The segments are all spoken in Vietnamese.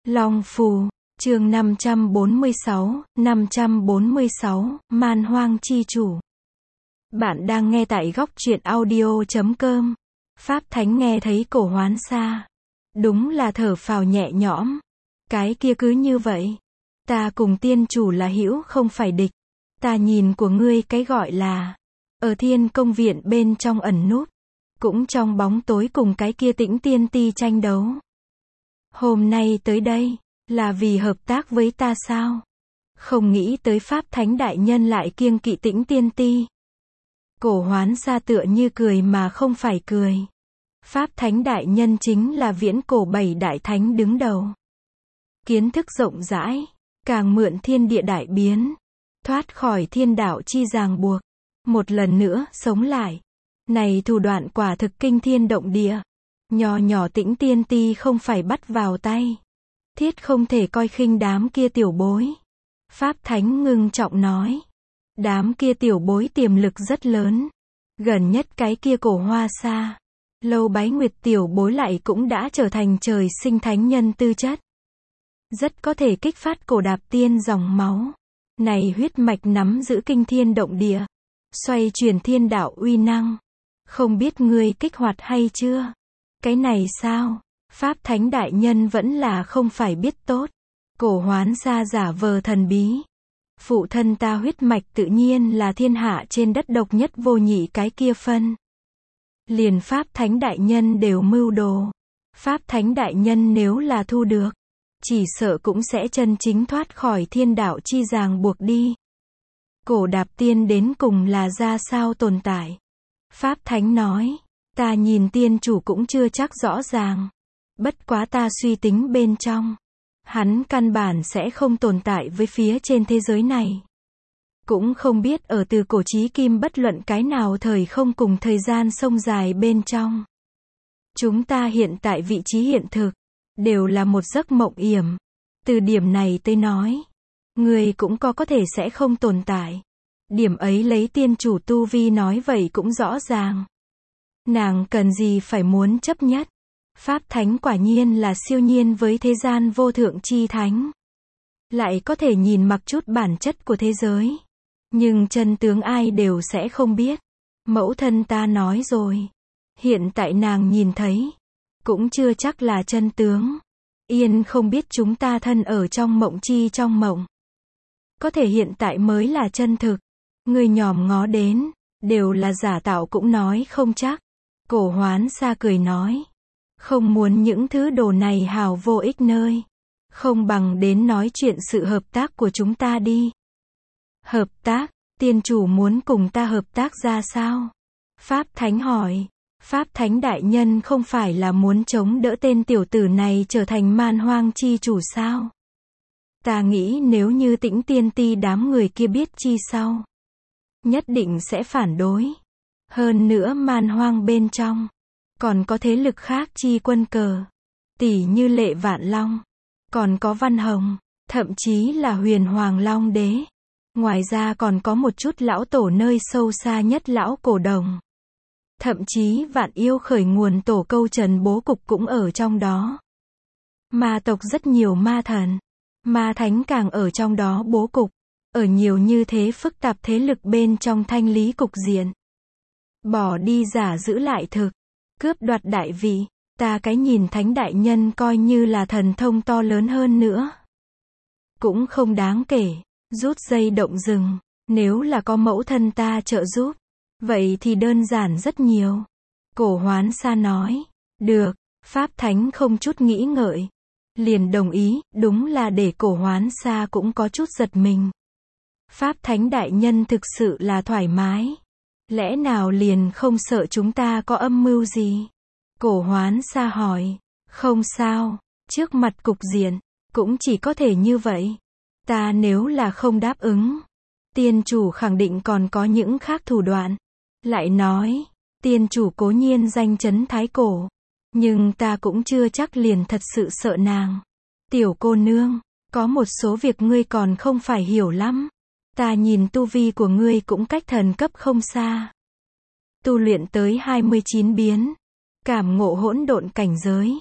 Long Phù, chương 546, Man Hoang Chi Chủ. Bạn đang nghe tại góc truyện audio.com. Pháp Thánh nghe thấy Cổ Hoán Sa. Đúng là thở phào nhẹ nhõm. Cái kia cứ như vậy. Ta cùng tiên chủ là hữu không phải địch. Ta nhìn của ngươi cái gọi là ở Thiên Công Viện bên trong ẩn núp. Cũng trong bóng tối cùng cái kia Tĩnh Tiên Ti tranh đấu. Hôm nay tới đây, là vì hợp tác với ta sao? Không nghĩ tới Pháp Thánh Đại Nhân lại kiêng kỵ Tĩnh Tiên Ti. Cổ Hoán Sa tựa như cười mà không phải cười. Pháp Thánh Đại Nhân chính là viễn cổ 7 đại thánh đứng đầu. Kiến thức rộng rãi, càng mượn thiên địa đại biến, thoát khỏi thiên đạo chi ràng buộc, một lần nữa sống lại. Này thủ đoạn quả thực kinh thiên động địa. Nhỏ nhỏ Tĩnh Tiên Ti không phải bắt vào tay. Thiết không thể coi khinh đám kia tiểu bối. Pháp Thánh ngưng trọng nói. Đám kia tiểu bối tiềm lực rất lớn. Gần nhất cái kia Cổ Hoa Sa. Lâu Bái Nguyệt tiểu bối lại cũng đã trở thành trời sinh thánh nhân tư chất. Rất có thể kích phát Cổ Đạp Tiên dòng máu. Này huyết mạch nắm giữ kinh thiên động địa. Xoay chuyển thiên đạo uy năng. Không biết ngươi kích hoạt hay chưa? Cái này sao? Pháp Thánh Đại Nhân vẫn là không phải biết tốt. Cổ Hoán Sa giả vờ thần bí. Phụ thân ta huyết mạch tự nhiên là thiên hạ trên đất độc nhất vô nhị cái kia phân. Liền Pháp Thánh Đại Nhân đều mưu đồ. Pháp Thánh Đại Nhân nếu là thu được, chỉ sợ cũng sẽ chân chính thoát khỏi thiên đạo chi ràng buộc đi. Cổ Đạp Tiên đến cùng là ra sao tồn tại? Pháp Thánh nói, ta nhìn tiên chủ cũng chưa chắc rõ ràng. Bất quá ta suy tính bên trong. Hắn căn bản sẽ không tồn tại với phía trên thế giới này. Cũng không biết ở từ cổ chí kim bất luận cái nào thời không cùng thời gian sông dài bên trong. Chúng ta hiện tại vị trí hiện thực, đều là một giấc mộng yểm. Từ điểm này tôi nói, người cũng có thể sẽ không tồn tại. Điểm ấy lấy tiên chủ tu vi nói vậy cũng rõ ràng. Nàng cần gì phải muốn chấp nhất. Pháp Thánh quả nhiên là siêu nhiên với thế gian vô thượng chi thánh. Lại có thể nhìn mặc chút bản chất của thế giới. Nhưng chân tướng ai đều sẽ không biết. Mẫu thân ta nói rồi. Hiện tại nàng nhìn thấy. Cũng chưa chắc là chân tướng. Yên không biết chúng ta thân ở trong mộng chi trong mộng. Có thể hiện tại mới là chân thực. Người nhòm ngó đến. Đều là giả tạo cũng nói không chắc. Cổ Hoán Sa cười nói. Không muốn những thứ đồ này hào vô ích nơi. Không bằng đến nói chuyện sự hợp tác của chúng ta đi. Hợp tác, tiên chủ muốn cùng ta hợp tác ra sao? Pháp Thánh hỏi. Pháp Thánh Đại Nhân không phải là muốn chống đỡ tên tiểu tử này trở thành Man Hoang Chi Chủ sao? Ta nghĩ nếu như Tĩnh Tiên Ti đám người kia biết chi sau, nhất định sẽ phản đối. Hơn nữa Man Hoang bên trong còn có thế lực khác chi quân cờ, tỷ như Lệ Vạn Long, còn có Văn Hồng, thậm chí là Huyền Hoàng Long Đế. Ngoài ra còn có một chút lão tổ nơi sâu xa nhất lão cổ đồng. Thậm chí Vạn Yêu khởi nguồn tổ câu trần bố cục cũng ở trong đó. Ma tộc rất nhiều ma thần, ma thánh càng ở trong đó bố cục. Ở nhiều như thế phức tạp thế lực bên trong thanh lý cục diện. Bỏ đi giả giữ lại thực. Cướp đoạt đại vị, ta cái nhìn Thánh Đại Nhân coi như là thần thông to lớn hơn nữa. Cũng không đáng kể, rút dây động rừng, nếu là có mẫu thân ta trợ giúp, vậy thì đơn giản rất nhiều. Cổ Hoán Sa nói, được, Pháp Thánh không chút nghĩ ngợi. Liền đồng ý, đúng là để Cổ Hoán Sa cũng có chút giật mình. Pháp Thánh Đại Nhân thực sự là thoải mái. Lẽ nào liền không sợ chúng ta có âm mưu gì? Cổ Hoán Sa hỏi. Không sao, trước mặt cục diện, cũng chỉ có thể như vậy. Ta nếu là không đáp ứng, tiên chủ khẳng định còn có những khác thủ đoạn. Lại nói, tiên chủ cố nhiên danh chấn thái cổ. Nhưng ta cũng chưa chắc liền thật sự sợ nàng. Tiểu cô nương, có một số việc ngươi còn không phải hiểu lắm. Ta nhìn tu vi của ngươi cũng cách thần cấp không xa. Tu luyện tới 29 biến. Cảm ngộ hỗn độn cảnh giới.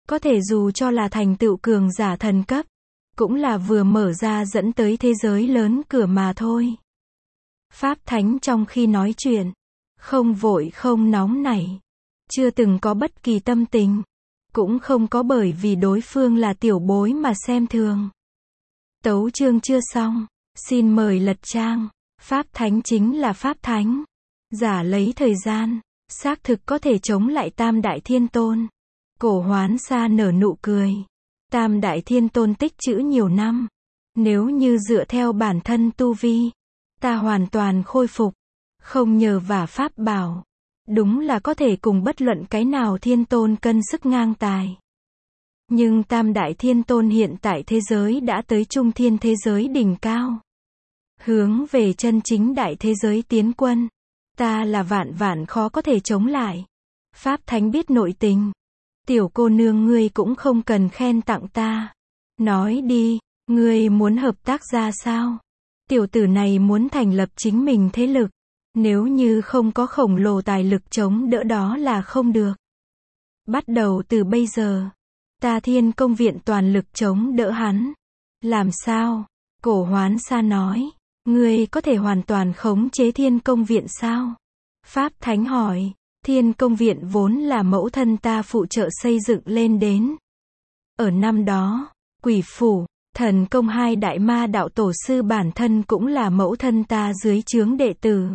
Có thể dù cho là thành tựu cường giả thần cấp, cũng là vừa mở ra dẫn tới thế giới lớn cửa mà thôi. Pháp Thánh trong khi nói chuyện, không vội không nóng nảy, chưa từng có bất kỳ tâm tình, cũng không có bởi vì đối phương là tiểu bối mà xem thường. Tấu chương chưa xong, xin mời lật trang. Pháp Thánh chính là Pháp Thánh. Giả lấy thời gian, xác thực có thể chống lại Tam Đại Thiên Tôn. Cổ Hoán Sa nở nụ cười. Tam Đại Thiên Tôn tích trữ nhiều năm. Nếu như dựa theo bản thân tu vi, ta hoàn toàn khôi phục, không nhờ vả pháp bảo, đúng là có thể cùng bất luận cái nào Thiên Tôn cân sức ngang tài. Nhưng Tam Đại Thiên Tôn hiện tại thế giới đã tới trung thiên thế giới đỉnh cao. Hướng về chân chính đại thế giới tiến quân. Ta là vạn vạn khó có thể chống lại. Pháp Thánh biết nội tình. Tiểu cô nương ngươi cũng không cần khen tặng ta. Nói đi, ngươi muốn hợp tác ra sao? Tiểu tử này muốn thành lập chính mình thế lực. Nếu như không có khổng lồ tài lực chống đỡ đó là không được. Bắt đầu từ bây giờ, ta Thiên Công Viện toàn lực chống đỡ hắn. Làm sao? Cổ Hoán Sa nói. Ngươi có thể hoàn toàn khống chế Thiên Công Viện sao? Pháp Thánh hỏi. Thiên Công Viện vốn là mẫu thân ta phụ trợ xây dựng lên đến. Ở năm đó, Quỷ Phủ, Thần Công hai đại ma đạo tổ sư bản thân cũng là mẫu thân ta dưới trướng đệ tử.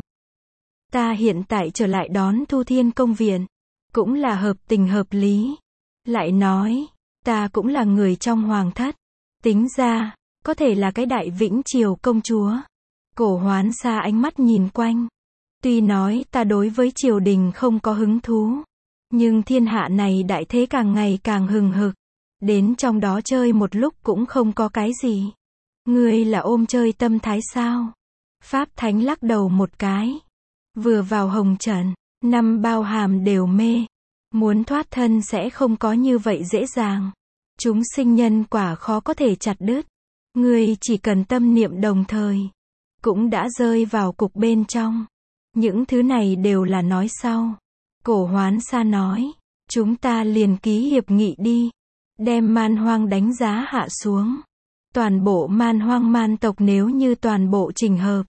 Ta hiện tại trở lại đón thu Thiên Công Viện, cũng là hợp tình hợp lý. Lại nói, ta cũng là người trong hoàng thất. Tính ra, có thể là cái đại Vĩnh Triều công chúa. Cổ Hoán Sa ánh mắt nhìn quanh. Tuy nói ta đối với triều đình không có hứng thú, nhưng thiên hạ này đại thế càng ngày càng hừng hực. Đến trong đó chơi một lúc cũng không có cái gì. Ngươi là ôm chơi tâm thái sao? Pháp Thánh lắc đầu một cái. Vừa vào hồng trần, năm bao hàm đều mê. Muốn thoát thân sẽ không có như vậy dễ dàng. Chúng sinh nhân quả khó có thể chặt đứt. Ngươi chỉ cần tâm niệm đồng thời, cũng đã rơi vào cục bên trong. Những thứ này đều là nói sau. Cổ Hoán Sa nói, chúng ta liền ký hiệp nghị đi. Đem man hoang đánh giá hạ xuống. Toàn bộ man hoang man tộc nếu như toàn bộ chỉnh hợp.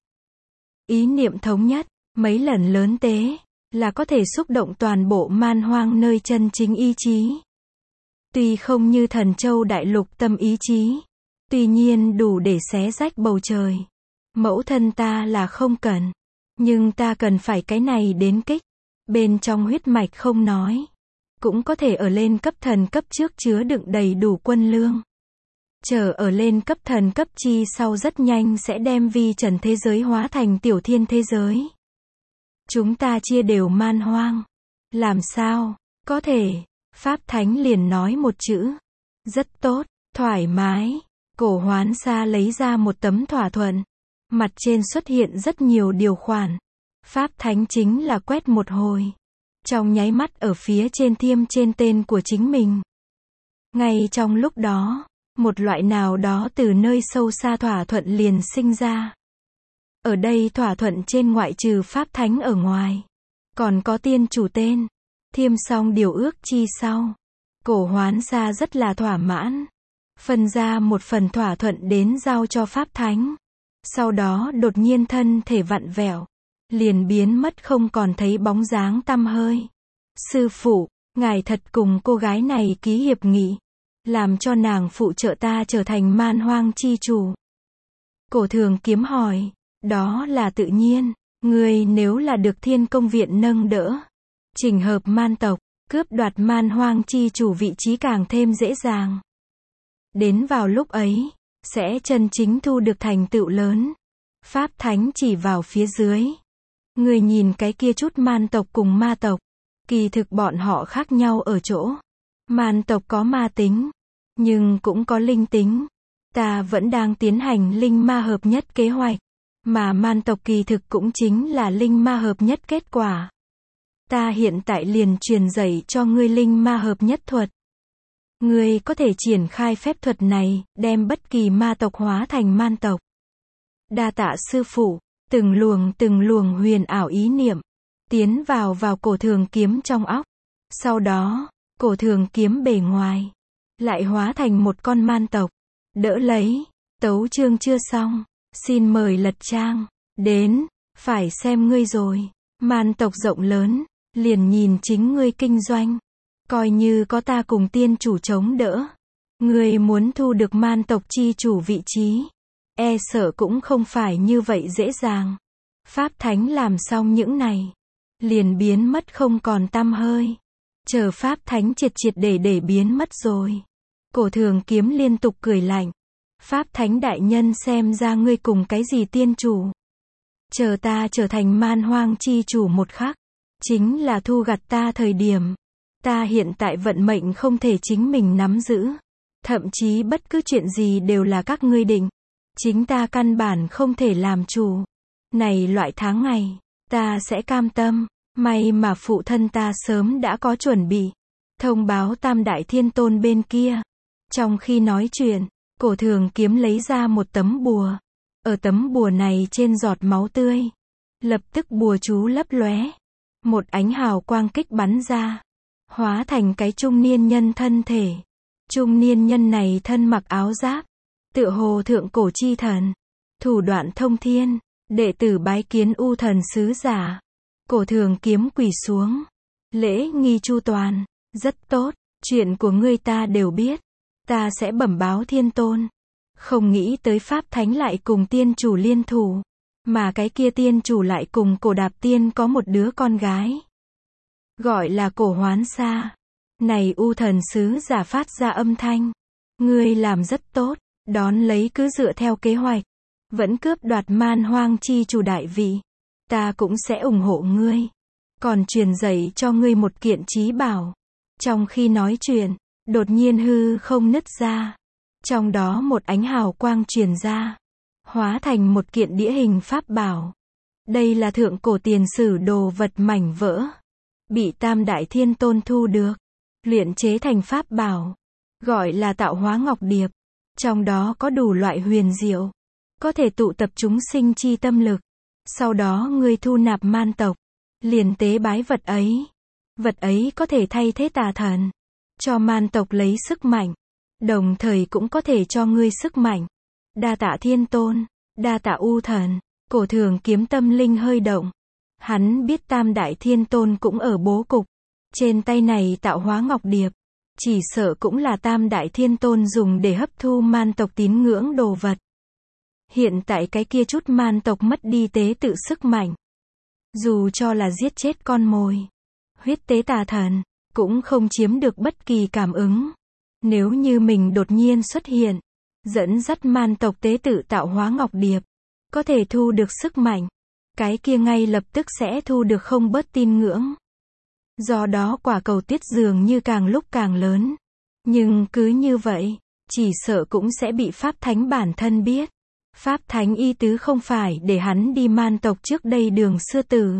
Ý niệm thống nhất, mấy lần lớn tế, là có thể xúc động toàn bộ man hoang nơi chân chính ý chí. Tuy không như Thần Châu Đại Lục tâm ý chí, tuy nhiên đủ để xé rách bầu trời. Mẫu thân ta là không cần, nhưng ta cần phải cái này đến kích. Bên trong huyết mạch không nói, cũng có thể ở lên cấp thần cấp trước chứa đựng đầy đủ quân lương. Chờ ở lên cấp thần cấp chi sau rất nhanh sẽ đem vi trần thế giới hóa thành tiểu thiên thế giới. Chúng ta chia đều man hoang. Làm sao? Có thể. Pháp Thánh liền nói một chữ. Rất tốt, thoải mái. Cổ Hoán Sa lấy ra một tấm thỏa thuận. Mặt trên xuất hiện rất nhiều điều khoản. Pháp Thánh chính là quét một hồi. Trong nháy mắt ở phía trên thiêm trên tên của chính mình. Ngay trong lúc đó, một loại nào đó từ nơi sâu xa thỏa thuận liền sinh ra. Ở đây thỏa thuận trên ngoại trừ Pháp Thánh ở ngoài, còn có tiên chủ tên. Thiêm xong điều ước chi sau, Cổ Hoán Sa rất là thỏa mãn. Phân ra một phần thỏa thuận đến giao cho Pháp Thánh. Sau đó đột nhiên thân thể vặn vẹo, liền biến mất không còn thấy bóng dáng tăm hơi. Sư phụ, ngài thật cùng cô gái này ký hiệp nghị, làm cho nàng phụ trợ ta trở thành man hoang chi chủ. Cổ Thường Kiếm hỏi, đó là tự nhiên, ngươi nếu là được Thiên Công Viện nâng đỡ, chỉnh hợp man tộc, cướp đoạt man hoang chi chủ vị trí càng thêm dễ dàng. Đến vào lúc ấy, sẽ chân chính thu được thành tựu lớn. Pháp Thánh chỉ vào phía dưới. Người nhìn cái kia chút man tộc cùng ma tộc, kỳ thực bọn họ khác nhau ở chỗ. Man tộc có ma tính, nhưng cũng có linh tính. Ta vẫn đang tiến hành linh ma hợp nhất kế hoạch, mà man tộc kỳ thực cũng chính là linh ma hợp nhất kết quả. Ta hiện tại liền truyền dạy cho ngươi linh ma hợp nhất thuật. Ngươi có thể triển khai phép thuật này, đem bất kỳ ma tộc hóa thành man tộc. Đa tạ sư phụ. Từng luồng huyền ảo ý niệm tiến vào Cổ Thường Kiếm trong óc. Sau đó, Cổ thường kiếm bề ngoài lại hóa thành một con man tộc. Đỡ lấy, tấu chương chưa xong, xin mời lật trang. Đến, phải xem ngươi rồi. Man tộc rộng lớn, liền nhìn chính ngươi kinh doanh. Coi như có ta cùng tiên chủ chống đỡ. Ngươi muốn thu được man tộc chi chủ vị trí, e sợ cũng không phải như vậy dễ dàng. Pháp Thánh làm xong những này, liền biến mất không còn tăm hơi. Chờ Pháp Thánh triệt triệt để biến mất rồi. Cổ thường kiếm liên tục cười lạnh. Pháp Thánh đại nhân xem ra ngươi cùng cái gì tiên chủ. Chờ ta trở thành man hoang chi chủ một khắc, chính là thu gặt ta thời điểm. Ta hiện tại vận mệnh không thể chính mình nắm giữ. Thậm chí bất cứ chuyện gì đều là các ngươi định. Chính ta căn bản không thể làm chủ. Này loại tháng ngày, ta sẽ cam tâm. May mà phụ thân ta sớm đã có chuẩn bị. Thông báo Tam Đại Thiên Tôn bên kia. Trong khi nói chuyện, cổ thường kiếm lấy ra một tấm bùa. Ở tấm bùa này trên giọt máu tươi. Lập tức bùa chú lấp lóe. Một ánh hào quang kích bắn ra. Hóa thành cái trung niên nhân thân thể. Trung niên nhân này thân mặc áo giáp. Tựa hồ thượng cổ chi thần. Thủ đoạn thông thiên. Đệ tử bái kiến U thần sứ giả. Cổ thường kiếm quỳ xuống. Lễ nghi chu toàn. Rất tốt. Chuyện của ngươi ta đều biết. Ta sẽ bẩm báo Thiên Tôn. Không nghĩ tới Pháp Thánh lại cùng tiên chủ liên thủ. Mà cái kia tiên chủ lại cùng cổ đạp tiên có một đứa con gái. Gọi là cổ hoán sa. Này U thần sứ giả phát ra âm thanh. Ngươi làm rất tốt. Đón lấy cứ dựa theo kế hoạch. Vẫn cướp đoạt man hoang chi chủ đại vị. Ta cũng sẽ ủng hộ ngươi. Còn truyền dạy cho ngươi một kiện trí bảo. Trong khi nói chuyện, đột nhiên hư không nứt ra. Trong đó một ánh hào quang truyền ra. Hóa thành một kiện đĩa hình pháp bảo. Đây là thượng cổ tiền sử đồ vật mảnh vỡ. Bị Tam Đại Thiên Tôn thu được. Luyện chế thành pháp bảo. Gọi là Tạo Hóa Ngọc Điệp. Trong đó có đủ loại huyền diệu. Có thể tụ tập chúng sinh chi tâm lực. Sau đó ngươi thu nạp man tộc. Liền tế bái vật ấy. Vật ấy có thể thay thế tà thần. Cho man tộc lấy sức mạnh. Đồng thời cũng có thể cho ngươi sức mạnh. Đa tạ Thiên Tôn. Đa tạ U thần. Cổ thường kiếm tâm linh hơi động. Hắn biết Tam Đại Thiên Tôn cũng ở bố cục. Trên tay này Tạo Hóa Ngọc Điệp. Chỉ sợ cũng là Tam Đại Thiên Tôn dùng để hấp thu man tộc tín ngưỡng đồ vật. Hiện tại cái kia chút man tộc mất đi tế tự sức mạnh. Dù cho là giết chết con mồi. Huyết tế tà thần. Cũng không chiếm được bất kỳ cảm ứng. Nếu như mình đột nhiên xuất hiện. Dẫn dắt man tộc tế tự Tạo Hóa Ngọc Điệp. Có thể thu được sức mạnh. Cái kia ngay lập tức sẽ thu được không bớt tin ngưỡng. Do đó quả cầu tuyết dường như càng lúc càng lớn. Nhưng cứ như vậy, chỉ sợ cũng sẽ bị Pháp Thánh bản thân biết. Pháp Thánh ý tứ không phải để hắn đi man tộc trước đây đường xưa tử.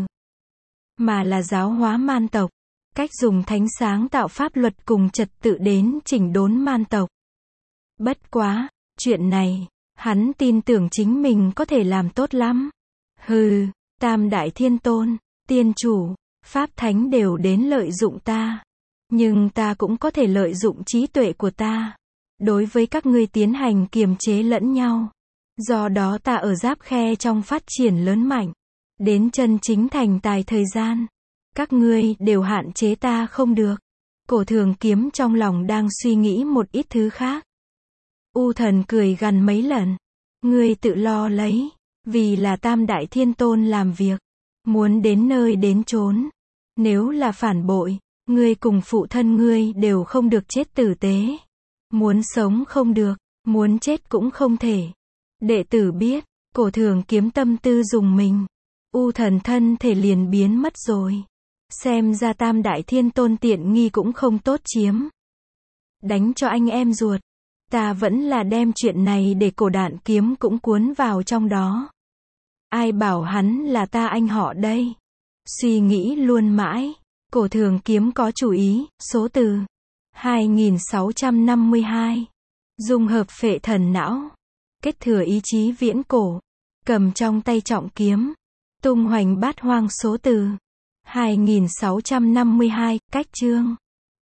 Mà là giáo hóa man tộc. Cách dùng thánh sáng tạo pháp luật cùng trật tự đến chỉnh đốn man tộc. Bất quá, chuyện này, hắn tin tưởng chính mình có thể làm tốt lắm. Hừ, Tam Đại Thiên Tôn, Tiên Chủ, Pháp Thánh đều đến lợi dụng ta. Nhưng ta cũng có thể lợi dụng trí tuệ của ta. Đối với các ngươi tiến hành kiềm chế lẫn nhau. Do đó ta ở giáp khe trong phát triển lớn mạnh. Đến chân chính thành tài thời gian. Các ngươi đều hạn chế ta không được. Cổ thường kiếm trong lòng đang suy nghĩ một ít thứ khác. U thần cười gằn mấy lần. Ngươi tự lo lấy. Vì là Tam Đại Thiên Tôn làm việc. Muốn đến nơi đến chốn. Nếu là phản bội, ngươi cùng phụ thân ngươi đều không được chết tử tế. Muốn sống không được, muốn chết cũng không thể. Đệ tử biết, cổ thường kiếm tâm tư dùng mình. U thần thân thể liền biến mất rồi. Xem ra Tam Đại Thiên Tôn tiện nghi cũng không tốt chiếm. Đánh cho anh em ruột. Ta vẫn là đem chuyện này để cổ đạn kiếm cũng cuốn vào trong đó. Ai bảo hắn là ta anh họ đây. Suy nghĩ luôn mãi. Cổ thường kiếm có chủ ý, số từ 2652. Dung hợp phệ thần não. Kết thừa ý chí viễn cổ. Cầm trong tay trọng kiếm. Tung hoành bát hoang số từ 2652, cách chương.